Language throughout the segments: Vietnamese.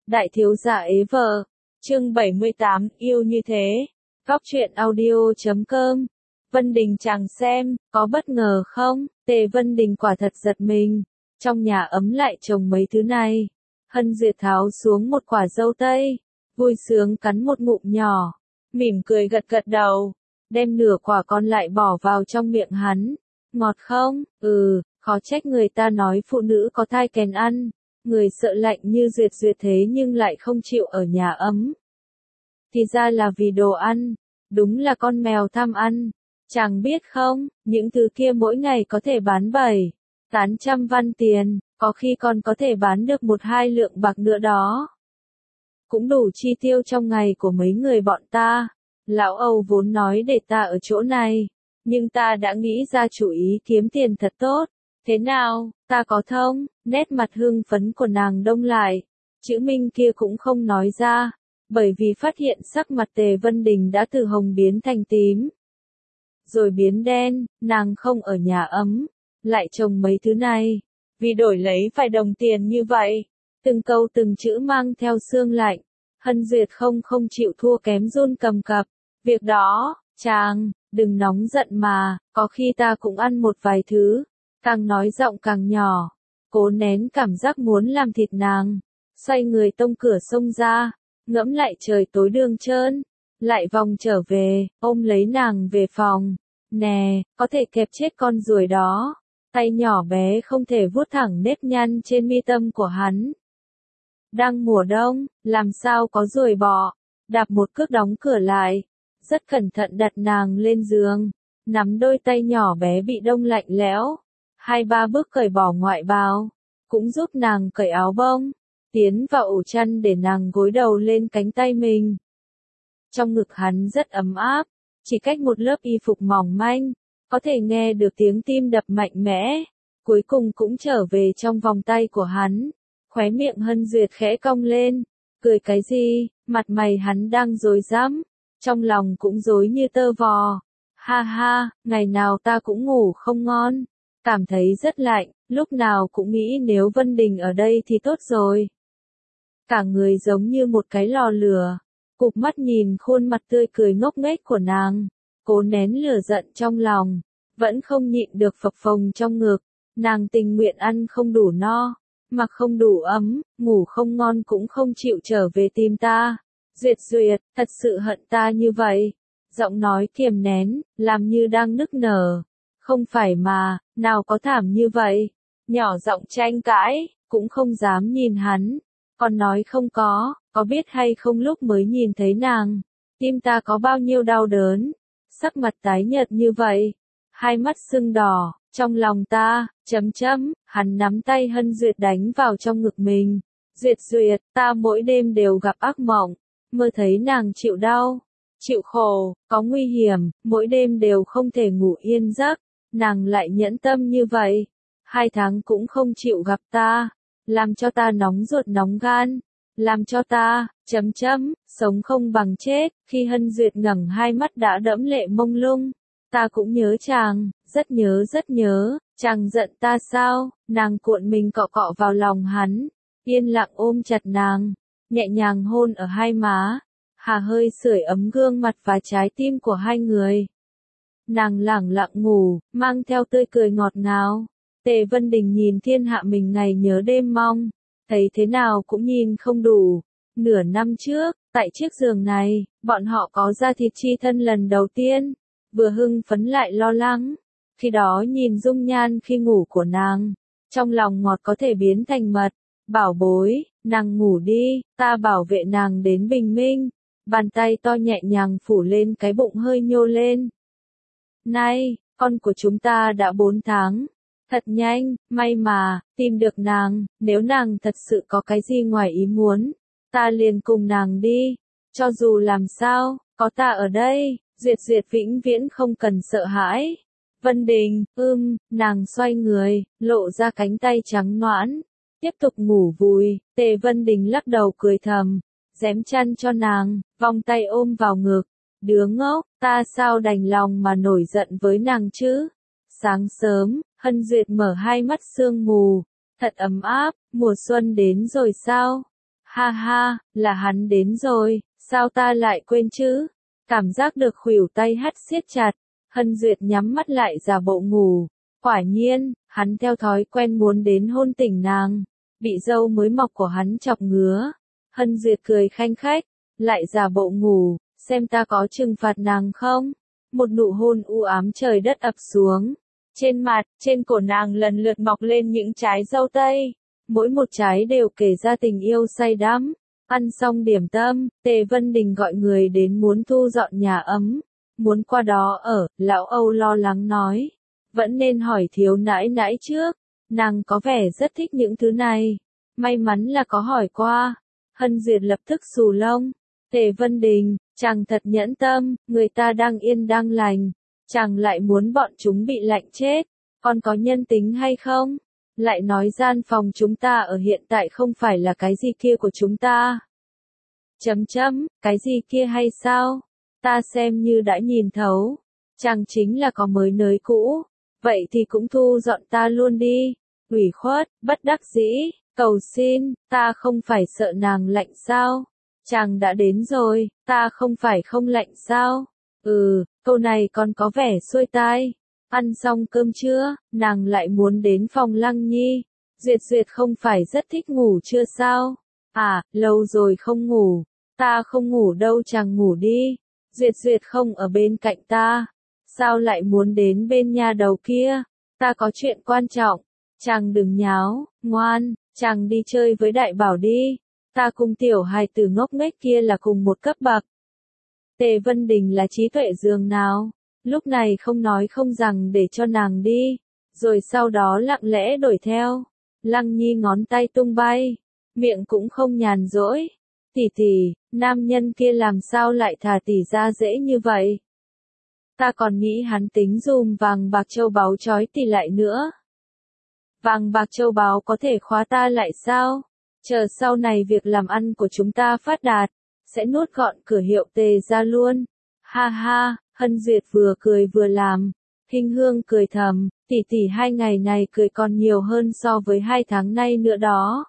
Đại thiếu gia ế vợ. Chương 78, yêu như thế. Góc truyện audio.com. Vân Đình chàng xem, có bất ngờ không? Tề Vân Đình quả thật giật mình. Trong nhà ấm lại trồng mấy thứ này. Hân Duyệt tháo xuống một quả dâu tây, vui sướng cắn một ngụm nhỏ, mỉm cười gật gật đầu, đem nửa quả còn lại bỏ vào trong miệng hắn. Ngọt không? Khó trách người ta nói phụ nữ có thai kèn ăn. Người sợ lạnh như Duyệt Duyệt thế nhưng lại không chịu ở nhà ấm. Thì ra là vì đồ ăn, đúng là con mèo tham ăn. Chàng biết không, những thứ kia mỗi ngày có thể bán 700-800 văn tiền, có khi còn có thể bán được 1-2 lượng bạc nữa đó. Cũng đủ chi tiêu trong ngày của mấy người bọn ta. Lão Âu vốn nói để ta ở chỗ này, nhưng ta đã nghĩ ra chủ ý kiếm tiền thật tốt. Thế nào, ta có thông? Nét mặt hưng phấn của nàng đông lại. Chữ Minh kia cũng không nói ra, bởi vì phát hiện sắc mặt Tề Vân Đình đã từ hồng biến thành tím. Rồi biến đen, nàng không ở nhà ấm, lại trồng mấy thứ này. Vì đổi lấy vài đồng tiền như vậy, từng câu từng chữ mang theo xương lạnh. Hân Duyệt không chịu thua kém run cầm cập. Việc đó, chàng, đừng nóng giận mà, có khi ta cũng ăn một vài thứ. Càng nói giọng càng nhỏ, cố nén cảm giác muốn làm thịt nàng, xoay người tông cửa xông ra, ngẫm lại trời tối đường trơn, lại vòng trở về, ôm lấy nàng về phòng. Nè, có thể kẹp chết con ruồi đó. Tay nhỏ bé không thể vuốt thẳng nếp nhăn trên mi tâm của hắn. Đang mùa đông, làm sao có ruồi bọ. Đạp một cước đóng cửa lại, rất cẩn thận đặt nàng lên giường, nắm đôi tay nhỏ bé bị đông lạnh lẽo. 2-3 bước cởi bỏ ngoại bào, cũng giúp nàng cởi áo bông, tiến vào ổ chăn để nàng gối đầu lên cánh tay mình. Trong ngực hắn rất ấm áp, chỉ cách một lớp y phục mỏng manh, có thể nghe được tiếng tim đập mạnh mẽ, cuối cùng cũng trở về trong vòng tay của hắn. Khóe miệng Hân Duyệt khẽ cong lên, cười cái gì, mặt mày hắn đang rối rắm, trong lòng cũng rối như tơ vò. Ha ha, ngày nào ta cũng ngủ không ngon, cảm thấy rất lạnh, lúc nào cũng nghĩ nếu Vân Đình ở đây thì tốt rồi. Cả người giống như một cái lò lửa, cụp mắt nhìn khuôn mặt tươi cười ngốc nghếch của nàng, cố nén lửa giận trong lòng, vẫn không nhịn được phập phồng trong ngực. Nàng tình nguyện ăn không đủ no, mặc không đủ ấm, ngủ không ngon cũng không chịu trở về tìm ta. Duyệt Duyệt, thật sự hận ta như vậy. Giọng nói kiềm nén, làm như đang nức nở. Không phải mà, nào có thảm như vậy. Nhỏ giọng tranh cãi, cũng không dám nhìn hắn. Còn nói không có biết hay không lúc mới nhìn thấy nàng, tim ta có bao nhiêu đau đớn. Sắc mặt tái nhợt như vậy, hai mắt sưng đỏ, trong lòng ta, hắn nắm tay Hân Duyệt đánh vào trong ngực mình. Duyệt Duyệt, ta mỗi đêm đều gặp ác mộng, mơ thấy nàng chịu đau, chịu khổ, có nguy hiểm, mỗi đêm đều không thể ngủ yên giấc. Nàng lại nhẫn tâm như vậy, 2 tháng cũng không chịu gặp ta, làm cho ta nóng ruột nóng gan, làm cho ta, sống không bằng chết. Khi Hân Duyệt ngẩng hai mắt đã đẫm lệ mông lung, ta cũng nhớ chàng, rất nhớ, chàng giận ta sao? Nàng cuộn mình cọ cọ vào lòng hắn, yên lặng ôm chặt nàng, nhẹ nhàng hôn ở hai má, hà hơi sưởi ấm gương mặt và trái tim của hai người. Nàng lẳng lặng ngủ, mang theo tươi cười ngọt ngào. Tề Vân Đình nhìn thiên hạ mình ngày nhớ đêm mong, thấy thế nào cũng nhìn không đủ. Nửa năm trước, tại chiếc giường này, bọn họ có ra thịt chi thân lần đầu tiên, vừa hưng phấn lại lo lắng. Khi đó nhìn dung nhan khi ngủ của nàng, trong lòng ngọt có thể biến thành mật. Bảo bối, nàng ngủ đi, ta bảo vệ nàng đến bình minh. Bàn tay to nhẹ nhàng phủ lên cái bụng hơi nhô lên. Này, con của chúng ta đã 4 tháng. Thật nhanh, may mà, tìm được nàng. Nếu nàng thật sự có cái gì ngoài ý muốn, ta liền cùng nàng đi. Cho dù làm sao, có ta ở đây. Duyệt Duyệt vĩnh viễn không cần sợ hãi. Vân Đình, nàng xoay người, lộ ra cánh tay trắng nõn, tiếp tục ngủ vùi. Tề Vân Đình lắc đầu cười thầm, rém chăn cho nàng, vòng tay ôm vào ngực. Đứa ngốc, ta sao đành lòng mà nổi giận với nàng chứ? Sáng sớm, Hân Duyệt mở hai mắt sương mù, thật ấm áp, mùa xuân đến rồi sao? Ha ha, là hắn đến rồi, sao ta lại quên chứ? Cảm giác được khuỷu tay hắt siết chặt, Hân Duyệt nhắm mắt lại giả bộ ngủ. Quả nhiên, hắn theo thói quen muốn đến hôn tỉnh nàng, bị râu mới mọc của hắn chọc ngứa. Hân Duyệt cười khanh khách, lại giả bộ ngủ, xem ta có trừng phạt nàng không? Một nụ hôn u ám trời đất ập xuống. Trên mặt, trên cổ nàng lần lượt mọc lên những trái dâu tây. Mỗi một trái đều kể ra tình yêu say đắm. Ăn xong điểm tâm, Tề Vân Đình gọi người đến muốn thu dọn nhà ấm. Muốn qua đó ở, lão Âu lo lắng nói. Vẫn nên hỏi thiếu nãi nãi trước. Nàng có vẻ rất thích những thứ này. May mắn là có hỏi qua. Hân Duyệt lập tức xù lông. Tề Vân Đình, chàng thật nhẫn tâm, người ta đang yên đang lành. Chàng lại muốn bọn chúng bị lạnh chết. Còn có nhân tính hay không? Lại nói gian phòng chúng ta ở hiện tại không phải là cái gì kia của chúng ta. Cái gì kia hay sao? Ta xem như đã nhìn thấu. Chàng chính là có mới nới cũ. Vậy thì cũng thu dọn ta luôn đi. Ủy khuất, bất đắc dĩ, cầu xin, ta không phải sợ nàng lạnh sao? Chàng đã đến rồi, ta không phải không lạnh sao? Câu này còn có vẻ xuôi tai. Ăn xong cơm trưa, nàng lại muốn đến phòng Lăng Nhi. Duyệt Duyệt không phải rất thích ngủ trưa sao? À, lâu rồi không ngủ. Ta không ngủ đâu, chàng ngủ đi. Duyệt Duyệt không ở bên cạnh ta. Sao lại muốn đến bên nhà đầu kia? Ta có chuyện quan trọng. Chàng đừng nháo, ngoan, chàng đi chơi với Đại Bảo đi. Ta cùng tiểu hài tử ngốc nghếch kia là cùng một cấp bậc. Tề Vân Đình là trí tuệ giường nào? Lúc này không nói không rằng để cho nàng đi. Rồi sau đó lặng lẽ đuổi theo. Lăng Nhi ngón tay tung bay. Miệng cũng không nhàn rỗi. Tỷ tỷ, nam nhân kia làm sao lại thả tỷ ra dễ như vậy? Ta còn nghĩ hắn tính dùm vàng bạc châu báu trói tỷ lại nữa. Vàng bạc châu báu có thể khóa ta lại sao? Chờ sau này việc làm ăn của chúng ta phát đạt, sẽ nuốt gọn cửa hiệu Tề ra luôn. Ha ha, Hân Duyệt vừa cười vừa làm. Hình Hương cười thầm, tỷ tỷ 2 ngày này cười còn nhiều hơn so với 2 tháng nay nữa đó.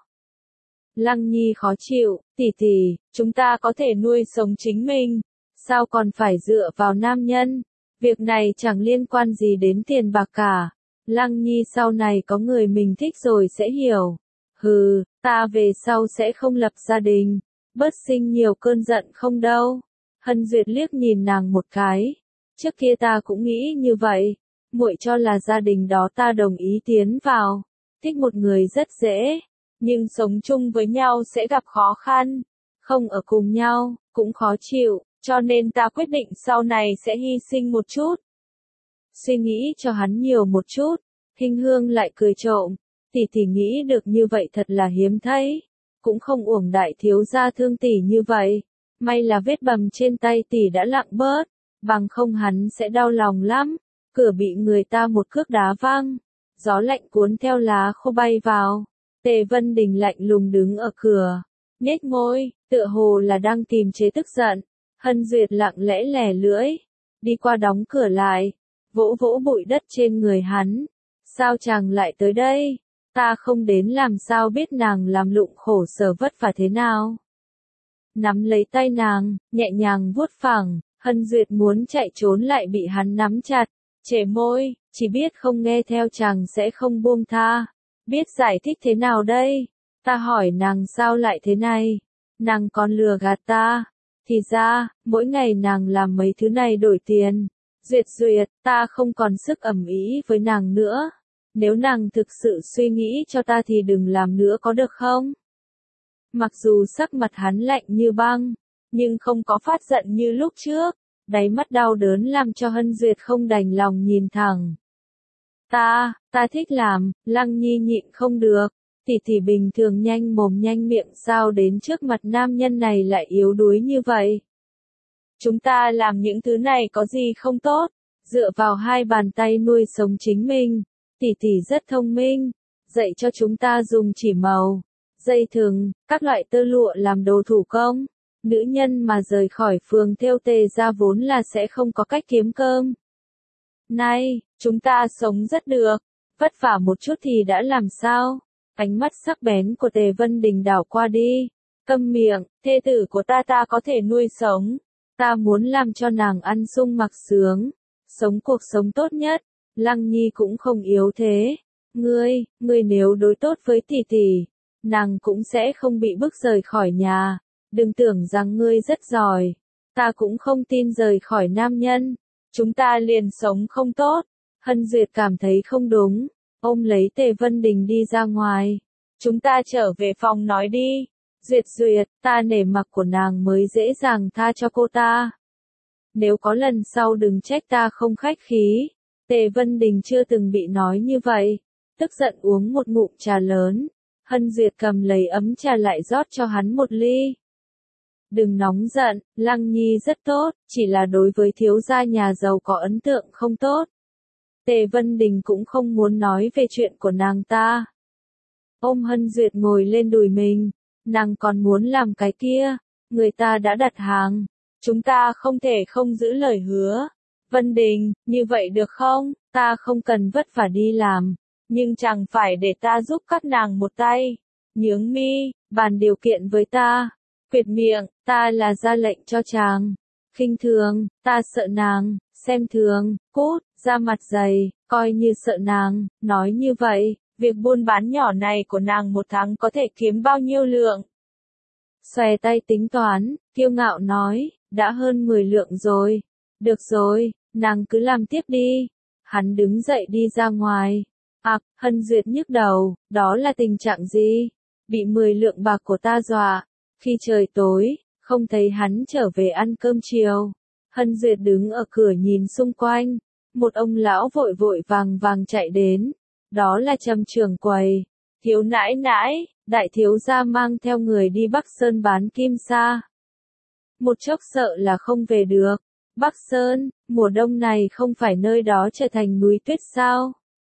Lăng Nhi khó chịu, tỷ tỷ, chúng ta có thể nuôi sống chính mình, sao còn phải dựa vào nam nhân? Việc này chẳng liên quan gì đến tiền bạc cả. Lăng Nhi sau này có người mình thích rồi sẽ hiểu. Ta về sau sẽ không lập gia đình, bớt sinh nhiều cơn giận không đâu. Hân Duyệt liếc nhìn nàng một cái. Trước kia ta cũng nghĩ như vậy, muội cho là gia đình đó ta đồng ý tiến vào. Thích một người rất dễ, nhưng sống chung với nhau sẽ gặp khó khăn. Không ở cùng nhau, cũng khó chịu, cho nên ta quyết định sau này sẽ hy sinh một chút. Suy nghĩ cho hắn nhiều một chút. Hình Hương lại cười trộm. Tỷ tỷ nghĩ được như vậy thật là hiếm thấy. Cũng không uổng đại thiếu gia thương tỷ như vậy. May là vết bầm trên tay tỷ đã lặng bớt. Bằng không hắn sẽ đau lòng lắm. Cửa bị người ta một cước đá văng. Gió lạnh cuốn theo lá khô bay vào. Tề Vân Đình lạnh lùng đứng ở cửa. Nhếch môi, tựa hồ là đang kiềm chế tức giận. Hân Duyệt lặng lẽ lẻ lưỡi. Đi qua đóng cửa lại. Vỗ vỗ bụi đất trên người hắn. Sao chàng lại tới đây? Ta không đến làm sao biết nàng làm lụng khổ sở vất vả thế nào? Nắm lấy tay nàng, nhẹ nhàng vuốt phẳng. Hân Duyệt muốn chạy trốn lại bị hắn nắm chặt. Trề môi, chỉ biết không nghe theo chàng sẽ không buông tha. Biết giải thích thế nào đây? Ta hỏi nàng sao lại thế này? Nàng còn lừa gạt ta. Thì ra, mỗi ngày nàng làm mấy thứ này đổi tiền. Duyệt Duyệt, ta không còn sức ẩm ý với nàng nữa. Nếu nàng thực sự suy nghĩ cho ta thì đừng làm nữa có được không? Mặc dù sắc mặt hắn lạnh như băng, nhưng không có phát giận như lúc trước. Đáy mắt đau đớn làm cho Hân Duyệt không đành lòng nhìn thẳng. Ta thích làm, Lăng Nhi nhịn không được. Tỷ tỷ bình thường nhanh mồm nhanh miệng sao đến trước mặt nam nhân này lại yếu đuối như vậy? Chúng ta làm những thứ này có gì không tốt? Dựa vào 2 bàn tay nuôi sống chính mình. Tỷ tỷ rất thông minh, dạy cho chúng ta dùng chỉ màu, dây thừng, các loại tơ lụa làm đồ thủ công. Nữ nhân mà rời khỏi phường thêu Tề ra vốn là sẽ không có cách kiếm cơm. Này, chúng ta sống rất được, vất vả một chút thì đã làm sao? Ánh mắt sắc bén của Tề Vân Đình đảo qua đi. Câm miệng, thê tử của ta có thể nuôi sống. Ta muốn làm cho nàng ăn sung mặc sướng, sống cuộc sống tốt nhất. Lăng Nhi cũng không yếu thế. Ngươi nếu đối tốt với tỷ tỷ, nàng cũng sẽ không bị bức rời khỏi nhà. Đừng tưởng rằng ngươi rất giỏi. Ta cũng không tin rời khỏi nam nhân. Chúng ta liền sống không tốt. Hân Duyệt cảm thấy không đúng. Ôm lấy Tề Vân Đình đi ra ngoài. Chúng ta trở về phòng nói đi. Duyệt, ta nể mặt của nàng mới dễ dàng tha cho cô ta. Nếu có lần sau đừng trách ta không khách khí. Tề Vân Đình chưa từng bị nói như vậy. Tức giận uống một ngụm trà lớn. Hân Duyệt cầm lấy ấm trà lại rót cho hắn một ly. Đừng nóng giận, Lăng Nhi rất tốt, chỉ là đối với thiếu gia nhà giàu có ấn tượng không tốt. Tề Vân Đình cũng không muốn nói về chuyện của nàng ta. Ôm Hân Duyệt ngồi lên đùi mình, nàng còn muốn làm cái kia, người ta đã đặt hàng, chúng ta không thể không giữ lời hứa. Vân Đình, như vậy được không, ta không cần vất vả đi làm, nhưng chẳng phải để ta giúp các nàng một tay. Nhướng mi, bàn điều kiện với ta. Quyệt miệng, ta là ra lệnh cho chàng. Khinh thường, ta sợ nàng, xem thường, cút, ra mặt dày, coi như sợ nàng, nói như vậy, việc buôn bán nhỏ này của nàng một tháng có thể kiếm bao nhiêu lượng. Xòe tay tính toán, kiêu ngạo nói, đã hơn 10 lượng rồi. Được rồi, nàng cứ làm tiếp đi. Hắn đứng dậy đi ra ngoài. Hân Duyệt nhức đầu, đó là tình trạng gì? Bị 10 lượng bạc của ta dọa. Khi trời tối, không thấy hắn trở về ăn cơm chiều. Hân Duyệt đứng ở cửa nhìn xung quanh. Một ông lão vội vội vàng chạy đến. Đó là Trầm trưởng quầy. Thiếu nãi nãi, đại thiếu gia mang theo người đi Bắc Sơn bán kim sa. Một chốc sợ là không về được. Bắc Sơn, mùa đông này không phải nơi đó trở thành núi tuyết sao?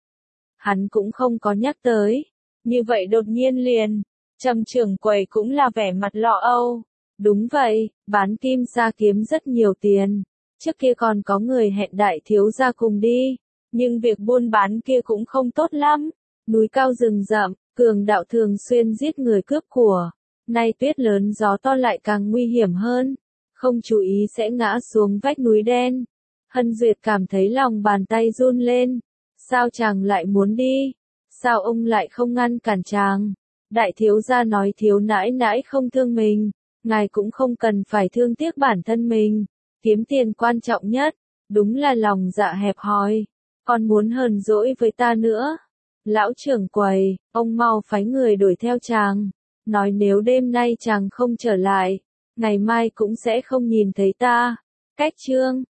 Hắn cũng không có nhắc tới. Như vậy đột nhiên liền. Trầm trưởng quầy cũng là vẻ mặt lo âu. Đúng vậy, bán kim sa kiếm rất nhiều tiền. Trước kia còn có người hẹn đại thiếu gia cùng đi. Nhưng việc buôn bán kia cũng không tốt lắm. Núi cao rừng rậm, cường đạo thường xuyên giết người cướp của. Nay tuyết lớn gió to lại càng nguy hiểm hơn. Không chú ý sẽ ngã xuống vách núi đen. Hân Duyệt cảm thấy lòng bàn tay run lên. Sao chàng lại muốn đi? Sao ông lại không ngăn cản chàng? Đại thiếu gia nói thiếu nãi nãi không thương mình. Ngài cũng không cần phải thương tiếc bản thân mình. Kiếm tiền quan trọng nhất. Đúng là lòng dạ hẹp hòi. Còn muốn hờn dỗi với ta nữa. Lão trưởng quầy, ông mau phái người đuổi theo chàng. Nói nếu đêm nay chàng không trở lại, ngày mai cũng sẽ không nhìn thấy ta. Cách chương